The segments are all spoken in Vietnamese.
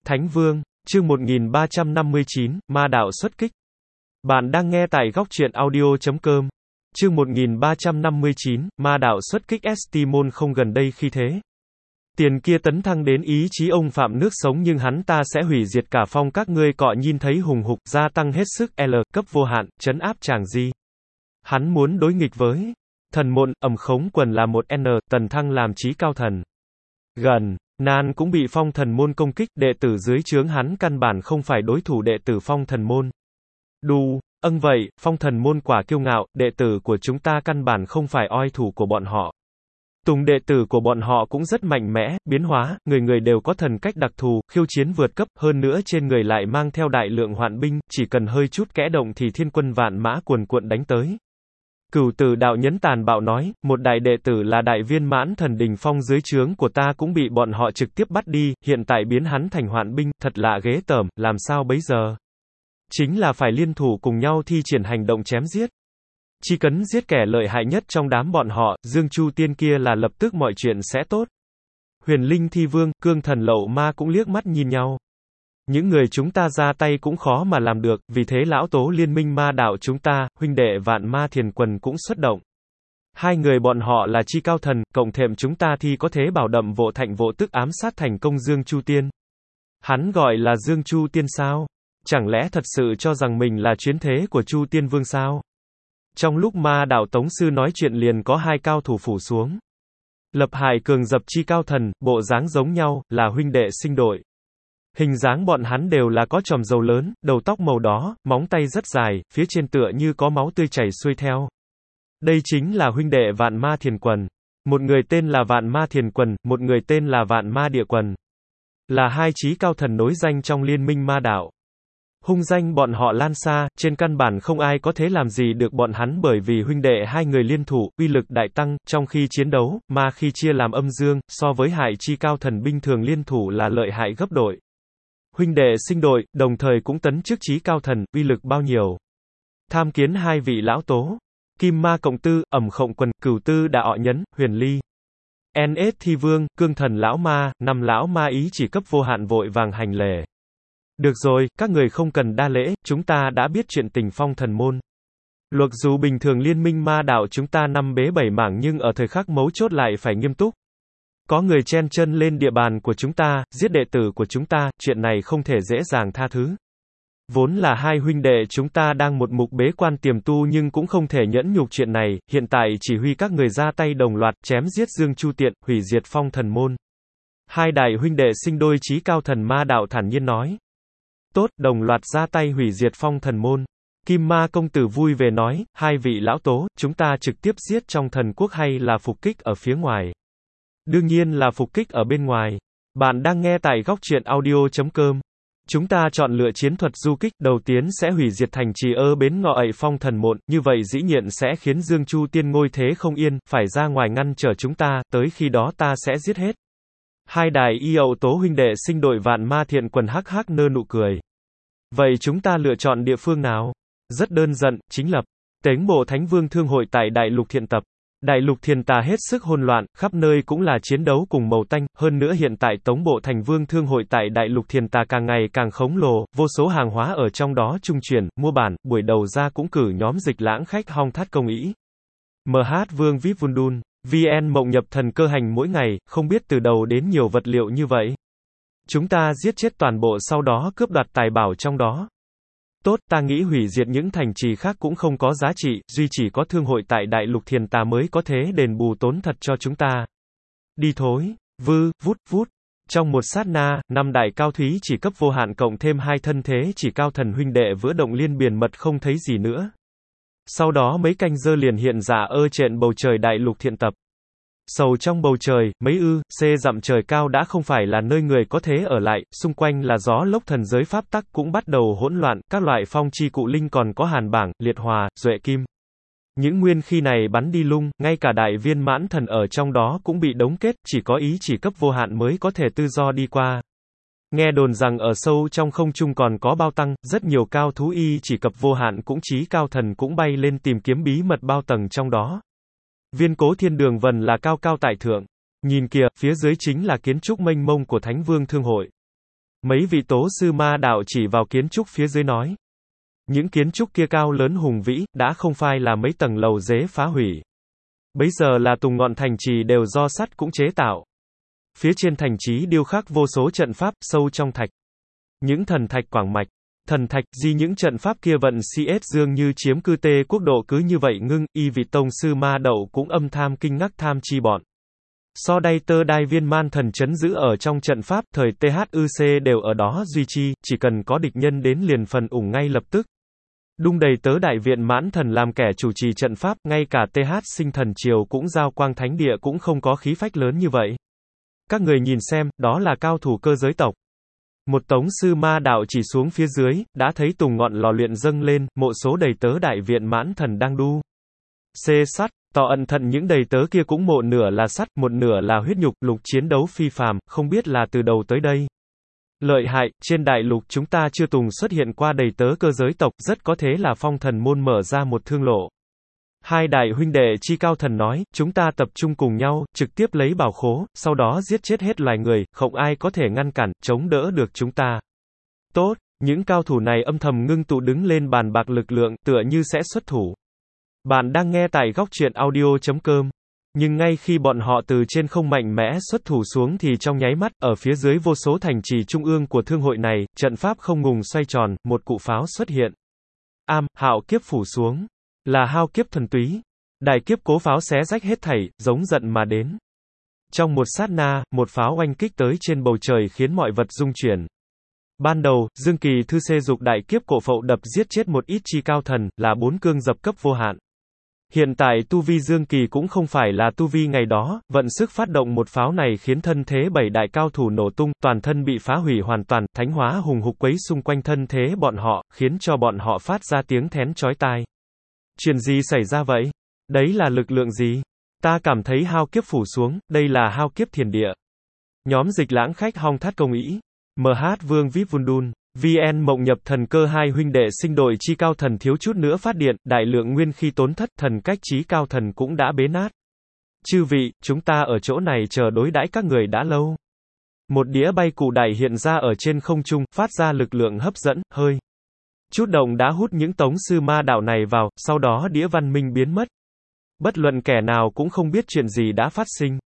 Thánh Vương, chương 1359, Ma đạo xuất kích. Bạn đang nghe tại góc truyện audio.com. Chương 1359, Ma đạo xuất kích Estimon không gần đây khi thế. Tiền kia tấn thăng đến ý chí ông phạm nước sống nhưng hắn ta sẽ hủy diệt cả phong các ngươi cọ nhìn thấy hùng hục gia tăng hết sức L cấp vô hạn, trấn áp chàng gì. Hắn muốn đối nghịch với thần môn, khống quần là một N, tần thăng làm chí cao thần. Gần. Nan cũng bị phong thần môn công kích, đệ tử dưới trướng hắn căn bản không phải đối thủ đệ tử phong thần môn. Vậy, phong thần môn quả kiêu ngạo, đệ tử của chúng ta căn bản không phải oai thủ của bọn họ. Tùng đệ tử của bọn họ cũng rất mạnh mẽ, biến hóa, người người đều có thần cách đặc thù, khiêu chiến vượt cấp, hơn nữa trên người lại mang theo đại lượng hoạn binh, chỉ cần hơi chút kẽ động thì thiên quân vạn mã cuồn cuộn đánh tới. Cửu Tử đạo nhấn tàn bạo nói, một đại đệ tử là đại viên mãn thần đỉnh phong dưới trướng của ta cũng bị bọn họ trực tiếp bắt đi, hiện tại biến hắn thành hoạn binh, thật lạ ghê tởm, làm sao bấy giờ? Chính là phải liên thủ cùng nhau thi triển hành động chém giết. Chỉ cần giết kẻ lợi hại nhất trong đám bọn họ, Dương Chu Tiên kia là lập tức mọi chuyện sẽ tốt. Huyền Linh Thi Vương, Cương Thần Lậu Ma cũng liếc mắt nhìn nhau. Những người chúng ta ra tay cũng khó mà làm được, vì thế lão tố liên minh ma đạo chúng ta, huynh đệ Vạn Ma Thiền Quần cũng xuất động. Hai người bọn họ là chi cao thần, cộng thêm chúng ta thì có thế bảo đậm vô thạnh vô tức ám sát thành công Dương Chu Tiên. Hắn gọi là Dương Chu Tiên sao? Chẳng lẽ thật sự cho rằng mình là chuyến thế của Chu Tiên Vương sao? Trong lúc ma đạo Tống Sư nói chuyện liền có hai cao thủ phủ xuống. Lập Hải Cường dập chi cao thần, bộ dáng giống nhau, là huynh đệ sinh đội. Hình dáng bọn hắn đều là có chòm râu lớn, đầu tóc màu đỏ, móng tay rất dài, phía trên tựa như có máu tươi chảy xuôi theo. Đây chính là huynh đệ Vạn Ma Thiền Quần. Một người tên là Vạn Ma Thiền Quần, một người tên là Vạn Ma Địa Quần. Là hai chí cao thần nối danh trong liên minh ma đạo. Hung danh bọn họ lan xa, trên căn bản không ai có thể làm gì được bọn hắn bởi vì huynh đệ hai người liên thủ, uy lực đại tăng, trong khi chiến đấu, ma khi chia làm âm dương, so với hại chi cao thần binh thường liên thủ là lợi hại gấp đội. Huynh đệ sinh đội, đồng thời cũng tấn chức chí cao thần, uy lực bao nhiêu. Tham kiến hai vị lão tố. Kim Ma Cộng Tư, Khổng Quần, Cửu Tư Đạ Ọ Nhấn, Huyền Ly. NS Thi Vương, Cương Thần Lão Ma, năm lão ma ý chỉ cấp vô hạn vội vàng hành lễ. Được rồi, các người không cần đa lễ, chúng ta đã biết chuyện tình phong thần môn. Luật dù bình thường liên minh ma đạo chúng ta năm bế bảy mảng nhưng ở thời khắc mấu chốt lại phải nghiêm túc. Có người chen chân lên địa bàn của chúng ta, giết đệ tử của chúng ta, chuyện này không thể dễ dàng tha thứ. Vốn là hai huynh đệ chúng ta đang một mục bế quan tiềm tu nhưng cũng không thể nhẫn nhục chuyện này, hiện tại chỉ huy các người ra tay đồng loạt, chém giết Dương Chu Tiện, hủy diệt phong thần môn. Hai đại huynh đệ sinh đôi chí cao thần ma đạo thản nhiên nói. Tốt, đồng loạt ra tay hủy diệt phong thần môn. Kim Ma Công Tử vui vẻ nói, hai vị lão tố, chúng ta trực tiếp giết trong thần quốc hay là phục kích ở phía ngoài? Đương nhiên là phục kích ở bên ngoài. Bạn đang nghe tại góc truyện audio.com. Chúng ta chọn lựa chiến thuật du kích, đầu tiên sẽ hủy diệt thành trì bến ngọ ậy phong thần môn, như vậy dĩ nhiên sẽ khiến Dương Chu Tiên ngôi thế không yên, phải ra ngoài ngăn trở chúng ta, tới khi đó ta sẽ giết hết. Hai đại y ậu tố huynh đệ sinh đội Vạn Ma Thiện Quần hắc hắc nơ nụ cười. Vậy chúng ta lựa chọn địa phương nào? Rất đơn giản, chính lập Tống Bộ Thánh Vương Thương hội tại Đại Lục Thiện Tập. Đại Lục Thiền Tà hết sức hỗn loạn, khắp nơi cũng là chiến đấu cùng màu tanh, hơn nữa hiện tại Tống Bộ Thành Vương Thương hội tại Đại Lục Thiền Tà càng ngày càng khổng lồ, vô số hàng hóa ở trong đó trung chuyển, mua bản, buổi đầu ra cũng cử nhóm dịch lãng khách hong thắt công ý. MH Vương VIP Vundun, VN Mộng nhập thần cơ hành mỗi ngày, không biết từ đầu đến nhiều vật liệu như vậy. Chúng ta giết chết toàn bộ sau đó cướp đoạt tài bảo trong đó. Tốt, ta nghĩ hủy diệt những thành trì khác cũng không có giá trị, duy chỉ có thương hội tại Đại Lục Thiền Tà mới có thế đền bù tốn thật cho chúng ta. Đi thôi, vút. Trong một sát na, năm đại cao thúy chỉ cấp vô hạn cộng thêm hai thân thế chỉ cao thần huynh đệ vữa động liên biển mật không thấy gì nữa. Sau đó mấy canh giờ liền hiện ra trên bầu trời Đại Lục Thiện Tập. Sầu trong bầu trời, mấy dặm trời cao đã không phải là nơi người có thế ở lại, xung quanh là gió lốc thần giới pháp tắc cũng bắt đầu hỗn loạn, các loại phong chi cụ linh còn có hàn bảng, liệt hòa, duệ kim. Những nguyên khí này bắn đi lung, ngay cả đại viên mãn thần ở trong đó cũng bị đóng kết, chỉ có ý chỉ cấp vô hạn mới có thể tự do đi qua. Nghe đồn rằng ở sâu trong không trung còn có bao tăng, rất nhiều cao thú y chỉ cấp vô hạn cũng chí cao thần cũng bay lên tìm kiếm bí mật bao tầng trong đó. Viên cố thiên đường vần là cao cao tại thượng. Nhìn kìa, phía dưới chính là kiến trúc mênh mông của Thánh Vương Thương hội. Mấy vị tố sư ma đạo chỉ vào kiến trúc phía dưới nói. Những kiến trúc kia cao lớn hùng vĩ, đã không phai là mấy tầng lầu dễ phá hủy. Bấy giờ là từng ngọn thành trì đều do sắt cũng chế tạo. Phía trên thành trì điêu khắc vô số trận pháp, sâu trong thạch. Những thần thạch quảng mạch, thần thạch, di những trận pháp kia vận CS dương như chiếm cư tê quốc độ cứ như vậy ngưng, y vị tông sư ma đậu cũng âm tham kinh ngắc tham chi bọn. So đây tơ đai viên man thần chấn giữ ở trong trận pháp, thời THUC đều ở đó duy trì, chỉ cần có địch nhân đến liền phần ủng ngay lập tức. Đung đầy tớ đại viện mãn thần làm kẻ chủ trì trận pháp, ngay cả TH sinh thần triều cũng giao quang thánh địa cũng không có khí phách lớn như vậy. Các người nhìn xem, đó là cao thủ cơ giới tộc. Một tống sư ma đạo chỉ xuống phía dưới, đã thấy từng ngọn lò luyện dâng lên, mộ số đầy tớ đại viện mãn thần đang đu. Xê sắt, tỏ ẩn thận những đầy tớ kia cũng một nửa là sắt, một nửa là huyết nhục, lục chiến đấu phi phàm, không biết là từ đầu tới đây. Lợi hại, trên đại lục chúng ta chưa từng xuất hiện qua đầy tớ cơ giới tộc, rất có thể là phong thần môn mở ra một thương lộ. Hai đại huynh đệ chi cao thần nói, chúng ta tập trung cùng nhau, trực tiếp lấy bảo khố, sau đó giết chết hết loài người, không ai có thể ngăn cản, chống đỡ được chúng ta. Tốt, những cao thủ này âm thầm ngưng tụ đứng lên bàn bạc lực lượng, tựa như sẽ xuất thủ. Bạn đang nghe tại góc truyện audio.com. Nhưng ngay khi bọn họ từ trên không mạnh mẽ xuất thủ xuống thì trong nháy mắt, ở phía dưới vô số thành trì trung ương của thương hội này, trận pháp không ngừng xoay tròn, một cụ pháo xuất hiện. Hạo kiếp phủ xuống. Là hao kiếp thuần túy. Đại kiếp cố pháo xé rách hết thảy, giống giận mà đến. Trong một sát na, một pháo oanh kích tới trên bầu trời khiến mọi vật rung chuyển. Ban đầu, Dương Kỳ thư xê dục đại kiếp cổ phậu đập giết chết một ít chi cao thần, là 4 cương dập cấp vô hạn. Hiện tại tu vi Dương Kỳ cũng không phải là tu vi ngày đó, vận sức phát động một pháo này khiến thân thế 7 đại cao thủ nổ tung, toàn thân bị phá hủy hoàn toàn, thánh hóa hùng hục quấy xung quanh thân thế bọn họ, khiến cho bọn họ phát ra tiếng thén chói tai. Chuyện gì xảy ra vậy? Đấy là lực lượng gì? Ta cảm thấy hao kiếp phủ xuống, đây là hao kiếp thiền địa. Nhóm dịch lãng khách hong thắt công ý. MH Vương Vip Vundun. VN Mộng Nhập Thần Cơ hai huynh đệ sinh đội chi cao thần thiếu chút nữa phát điện, đại lượng nguyên khí tốn thất, thần cách chí cao thần cũng đã bế nát. Chư vị, chúng ta ở chỗ này chờ đối đãi các người đã lâu. Một đĩa bay cụ đại hiện ra ở trên không trung, phát ra lực lượng hấp dẫn, hơi. Chút động đã hút những tống sư ma đạo này vào, sau đó đĩa văn minh biến mất. Bất luận kẻ nào cũng không biết chuyện gì đã phát sinh.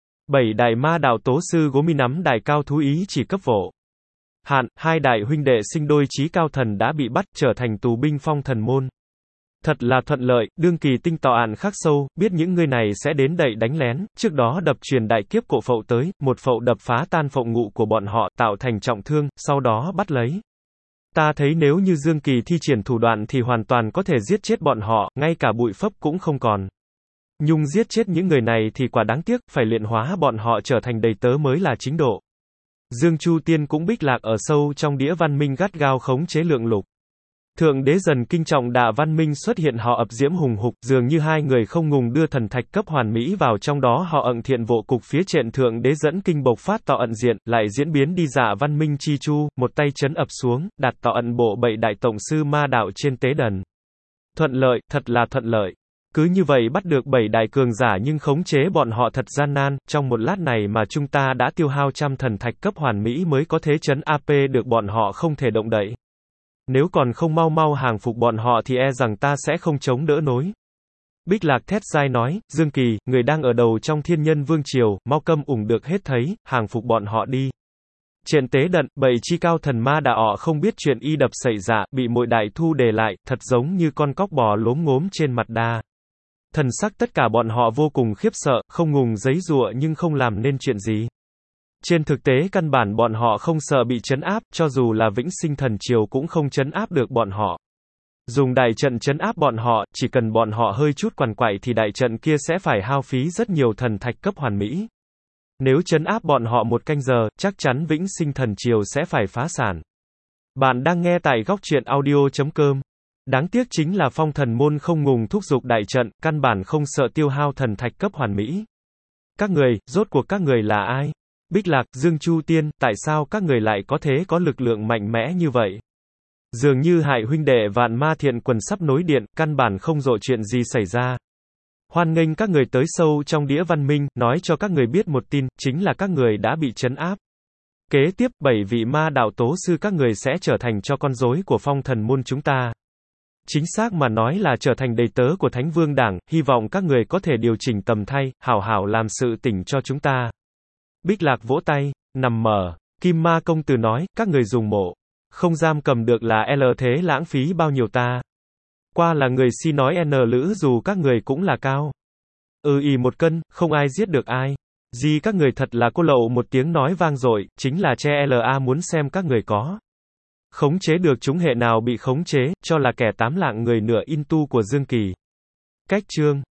7 đại ma đạo tố sư gốm mi nắm đại cao thú ý chỉ cấp vỗ. Hạn, hai đại huynh đệ sinh đôi chí cao thần đã bị bắt trở thành tù binh phong thần môn. Thật là thuận lợi, đương kỳ tinh tọa ạn khắc sâu, biết những người này sẽ đến đậy đánh lén, trước đó đập truyền đại kiếp cổ phậu tới, một phậu đập phá tan phậu ngụ của bọn họ, tạo thành trọng thương, sau đó bắt lấy. Ta thấy nếu như Dương Kỳ thi triển thủ đoạn thì hoàn toàn có thể giết chết bọn họ, ngay cả bụi phấp cũng không còn. Nhưng giết chết những người này thì quả đáng tiếc, phải luyện hóa bọn họ trở thành đầy tớ mới là chính độ. Dương Chu Tiên cũng bích lạc ở sâu trong đĩa văn minh gắt gao khống chế lượng lục. Thượng đế dần kinh trọng đà văn minh xuất hiện họ ập diễm hùng hục, dường như hai người không ngừng đưa thần thạch cấp hoàn mỹ vào trong đó họ ẩn thiện vô cục phía trên thượng đế dẫn kinh bộc phát tọ ẩn diện, lại diễn biến đi dạ văn minh chi chu, một tay chấn ập xuống, đặt tọ ẩn bộ 7 đại tổng sư ma đạo trên tế đần. Thuận lợi, thật là thuận lợi. Cứ như vậy bắt được 7 đại cường giả nhưng khống chế bọn họ thật gian nan, trong một lát này mà chúng ta đã tiêu hao trăm thần thạch cấp hoàn mỹ mới có thể chấn AP được bọn họ không thể động đậy. Nếu còn không mau mau hàng phục bọn họ thì e rằng ta sẽ không chống đỡ nổi. Bích Lạc thét dai nói, Dương Kỳ, người đang ở đầu trong thiên nhân vương triều, mau câm ủng được hết thấy, hàng phục bọn họ đi. Trên tế đận, 7 chi cao thần ma đà ọ không biết chuyện y đập xảy ra, bị mội đại thu đề lại, thật giống như con cóc bò lốm ngốm trên mặt đa. Thần sắc tất cả bọn họ vô cùng khiếp sợ, không ngừng giấy giụa nhưng không làm nên chuyện gì. Trên thực tế căn bản bọn họ không sợ bị trấn áp, cho dù là vĩnh sinh thần triều cũng không trấn áp được bọn họ. Dùng đại trận trấn áp bọn họ, chỉ cần bọn họ hơi chút quằn quại thì đại trận kia sẽ phải hao phí rất nhiều thần thạch cấp hoàn mỹ. Nếu trấn áp bọn họ một canh giờ, chắc chắn vĩnh sinh thần triều sẽ phải phá sản. Bạn đang nghe tại góc truyện audio.com. Đáng tiếc chính là phong thần môn không ngừng thúc giục đại trận, căn bản không sợ tiêu hao thần thạch cấp hoàn mỹ. Các người, rốt cuộc các người là ai? Bích Lạc, Dương Chu Tiên, tại sao các người lại có thể có lực lượng mạnh mẽ như vậy? Dường như hại huynh đệ vạn ma thiện quần sắp nối điện, căn bản không rộ chuyện gì xảy ra. Hoan nghênh các người tới sâu trong đĩa văn minh, nói cho các người biết một tin, chính là các người đã bị trấn áp. Kế tiếp, 7 vị ma đạo tố sư các người sẽ trở thành cho con rối của phong thần môn chúng ta. Chính xác mà nói là trở thành đầy tớ của Thánh Vương Đảng, hy vọng các người có thể điều chỉnh tầm thay, hảo hảo làm sự tỉnh cho chúng ta. Bích Lạc vỗ tay, nằm mờ. Kim Ma công tử nói, các người dùng mộ không giam cầm được là L thế lãng phí bao nhiêu ta. Qua là người si nói N lữ dù các người cũng là cao. Ì 1 cân, không ai giết được ai. Gì các người thật là cô lậu, một tiếng nói vang dội, chính là che LA muốn xem các người có khống chế được chúng hệ nào bị khống chế, cho là kẻ tám lạng người nửa in tu của Dương Kỳ. Cách chương